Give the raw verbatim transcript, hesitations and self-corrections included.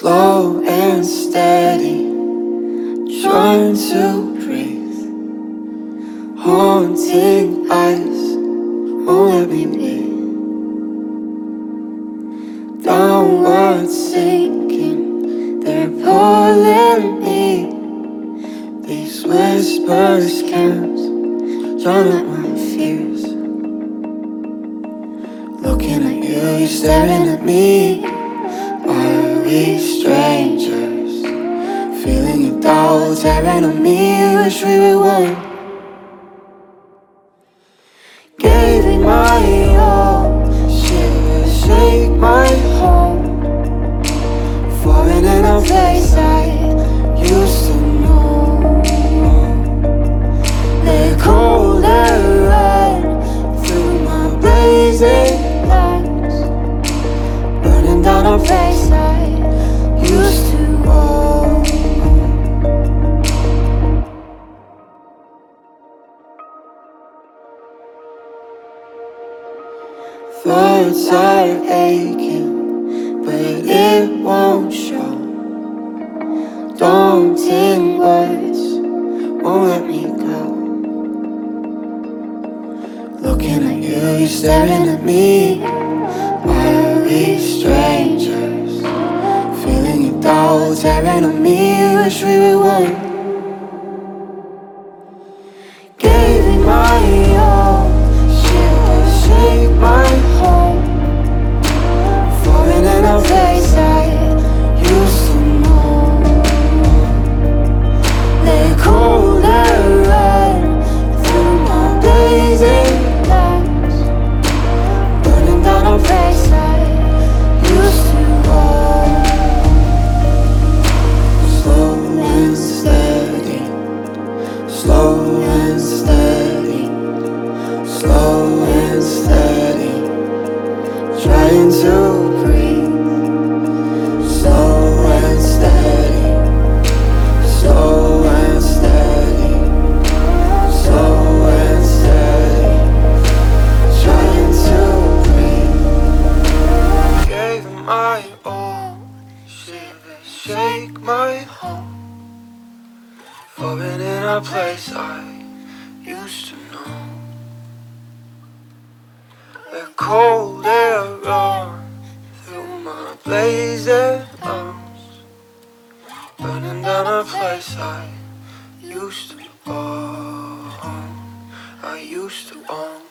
slow and steady, trying to breathe. Haunting eyes won't let me be. Downward sinking, they're pulling me. These whispers can't drown out my fears. Looking at you, you're staring at me. Are we strangers? Feeling your doubt tearing on me. Wish we were one. Gave it my all, shivers shake my heart. Falling in a place I used to know. Let cold air run through my blazing lungs, burning down a place I used to own. Thoughts are aching, but it won't show. Daunting words won't let me go. Looking at you, you're staring at me. Are we strangers? Feeling your doubt tearing on me. Wish we were one. Gave it my all, shivers shake my heart. Falling in a place I used to know. Let cold air run through my blazing lungs, burning down a place I used to own. Slow and steady, slow and steady, slow and steady, trying to breathe. Slow and steady, slow and steady, slow and steady, trying to breathe. Gave it my all, shivers shake my heart. Falling in a place I used to know. Let cold air run through my blazing lungs, burning down a place I used to own. I used to own.